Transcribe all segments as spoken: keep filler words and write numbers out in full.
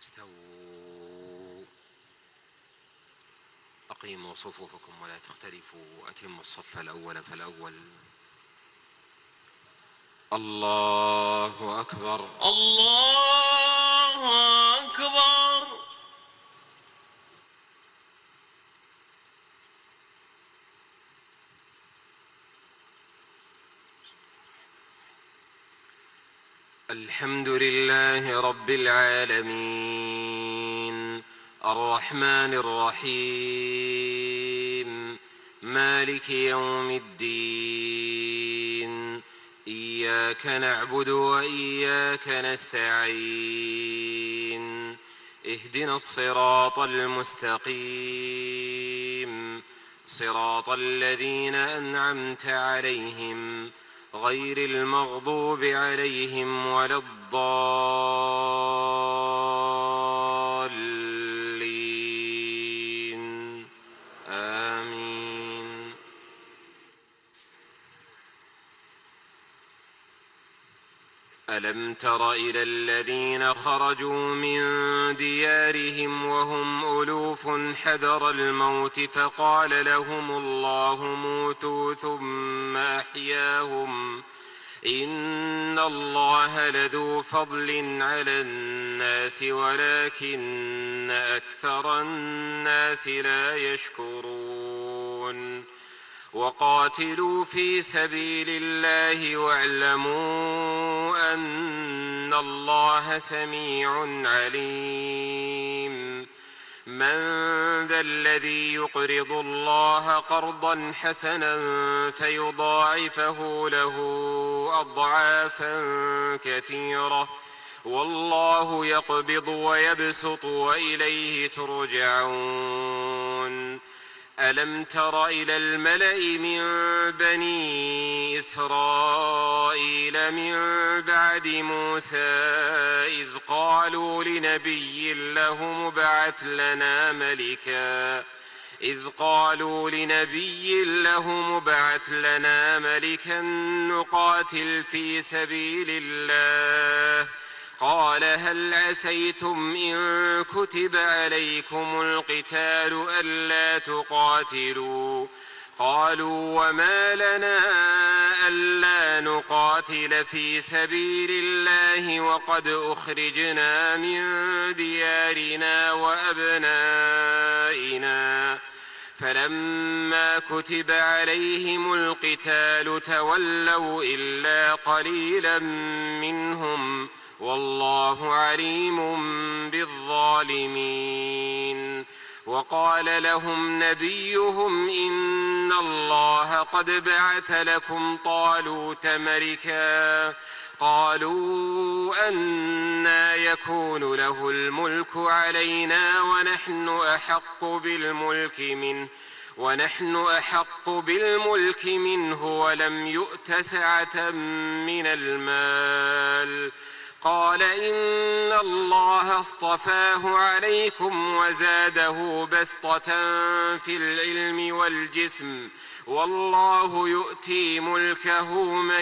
استووا. أقيموا صفوفكم ولا تختلفوا. أتموا الصف الأول فالأول. الله أكبر. الله أكبر. الحمد لله رب العالمين الرحمن الرحيم مالك يوم الدين. إياك نعبد وإياك نستعين. اهدنا الصراط المستقيم صراط الذين أنعمت عليهم غير المغضوب عليهم ولا الضالين. آمين. ألم تر إلى الذين خرجوا من ديارهم وهم ألوف حذر الموت فقال لهم الله موتوا ثم أحياهم إن الله لذو فضل على الناس ولكن أكثر الناس لا يشكرون. وقاتلوا في سبيل الله واعلموا أن الله سميع عليم. من ذا الذي يقرض الله قرضا حسنا فيضاعفه له أضعافا كثيرة والله يقبض ويبسط وإليه ترجعون. ألم تر إلى الملأ من بني إسرائيل من بعد موسى إذ قالوا لنبي له مبعث لنا ملكا إذ قالوا لنبي له مبعث لنا ملكا نقاتل في سبيل الله قال هل عسيتم إن كتب عليكم القتال ألا تقاتلوا قالوا وما لنا ألا نقاتل في سبيل الله وقد أخرجنا من ديارنا وأبنائنا فلما كتب عليهم القتال تولوا إلا قليلا منهم والله عليم بالظالمين. وقال لهم نبيهم إن الله قد بعث لكم طالوت ملكا قالوا أنى يكون له الملك علينا ونحن أحق بالملك منه ونحن أحق بالملك منه ولم يؤت سعة من المال قال إن الله اصطفاه عليكم وزاده بسطة في العلم والجسم والله يؤتي ملكه من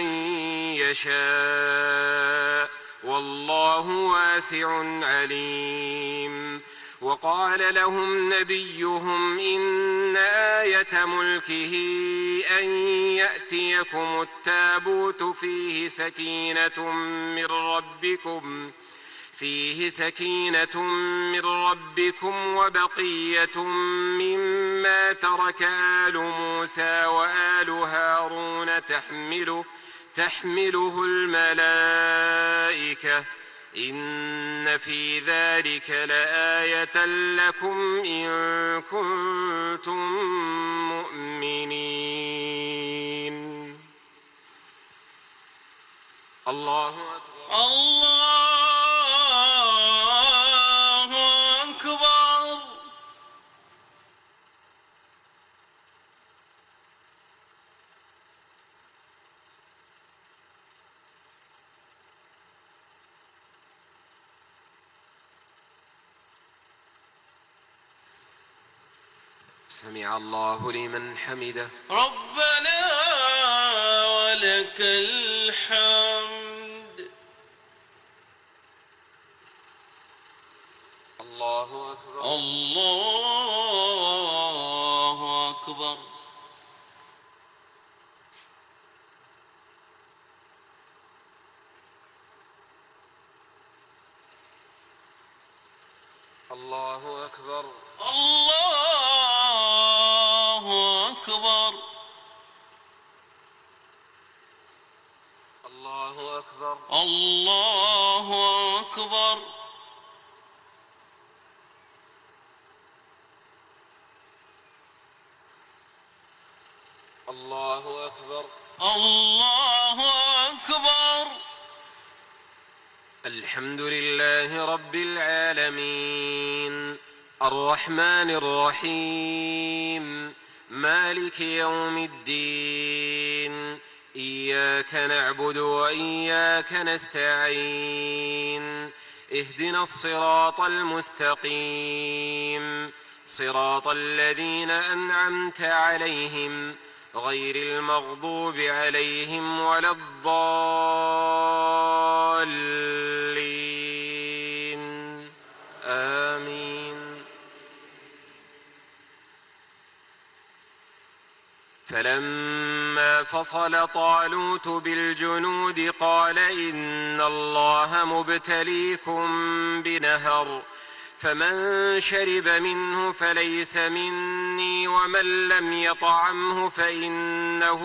يشاء والله واسع عليم. وقال لهم نبيهم إن آية ملكه أن يأتيكم التابوت فيه سكينة من ربكم فيه سكينة من ربكم وبقية مما ترك آل موسى وآل هارون تحمله تحمله الملائكة إن في ذلك لآية لكم إن كنتم مؤمنين. الله أكبر. الله أكبر. سمع الله لمن حمده. ربنا ولك الحمد. الله أكبر. الله أكبر. الله أكبر. الله أكبر. الله أكبر. الله أكبر. الله أكبر. الله أكبر. الحمد لله رب العالمين الرحمن الرحيم مالك يوم الدين إياك نعبد وإياك نستعين اهدنا الصراط المستقيم صراط الذين أنعمت عليهم غير المغضوب عليهم ولا الضالين آمين. فلما فصل طالوت بالجنود قال إن الله مبتليكم بنهر فمن شرب منه فليس مني ومن لم يطعمه فإنه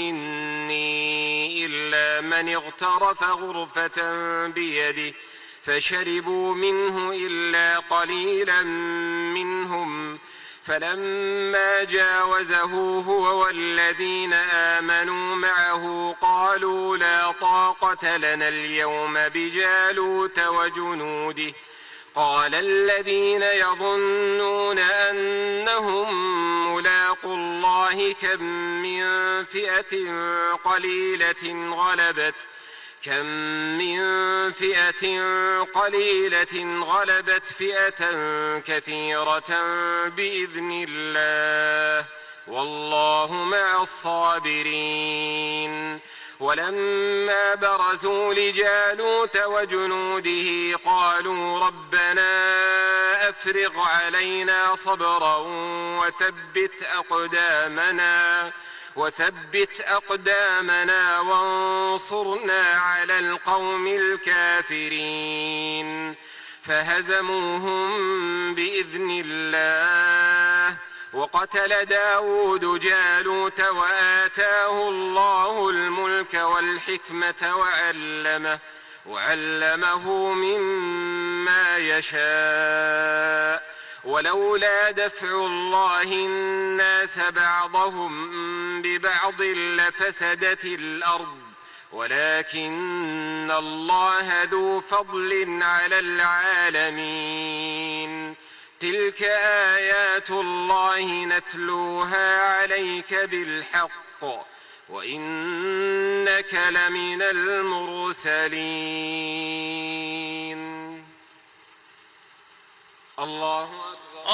مني إلا من اغترف غرفة بيده فشربوا منه إلا قليلا منهم فلما جاوزه هو والذين آمنوا معه قالوا لا طاقة لنا اليوم بجالوت وجنوده قال الذين يظنون أنهم ملاقو الله كم من فئة قليلة غلبت كم من فئة قليلة غلبت فئة كثيرة بإذن الله والله مع الصابرين. ولما برزوا لجالوت وجنوده قالوا ربنا أفرغ علينا صبرا وثبت أقدامنا وثبت أقدامنا وانصرنا على القوم الكافرين فهزموهم بإذن الله. وقتل داود جالوت وآتاه الله الملك والحكمة وعلمه, وعلمه مما يشاء ولولا دفع الله الناس بعضهم ببعض لفسدت الأرض ولكن الله ذو فضل على العالمين. تلك آيات الله نتلوها عليك بالحق وإنك لمن المرسلين. الله أكبر.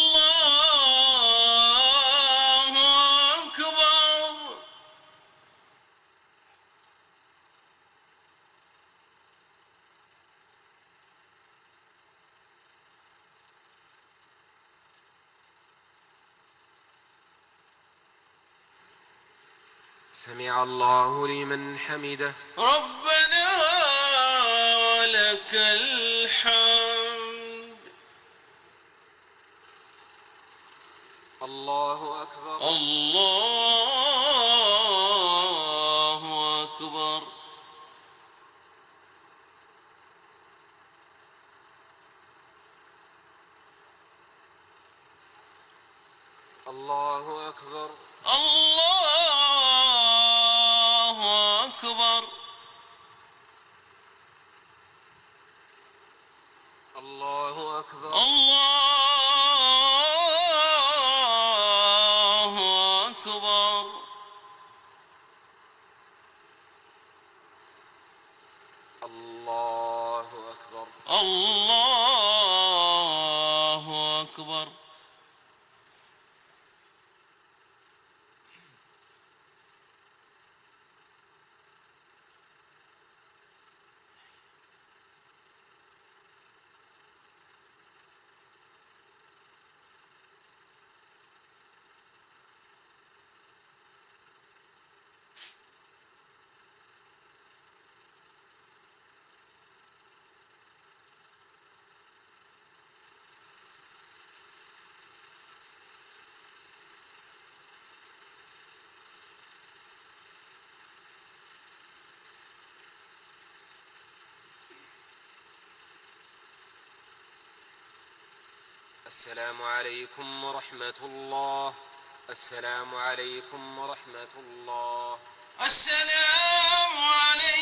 الله أكبر. سمع الله لمن حمده. ربنا ولك الحمد. الله أكبر. الله أكبر. الله أكبر. الله أكبر. الله أكبر. الله أكبر. الله أكبر. الله أكبر. السلام عليكم ورحمة الله. السلام عليكم ورحمة الله. السلام عليكم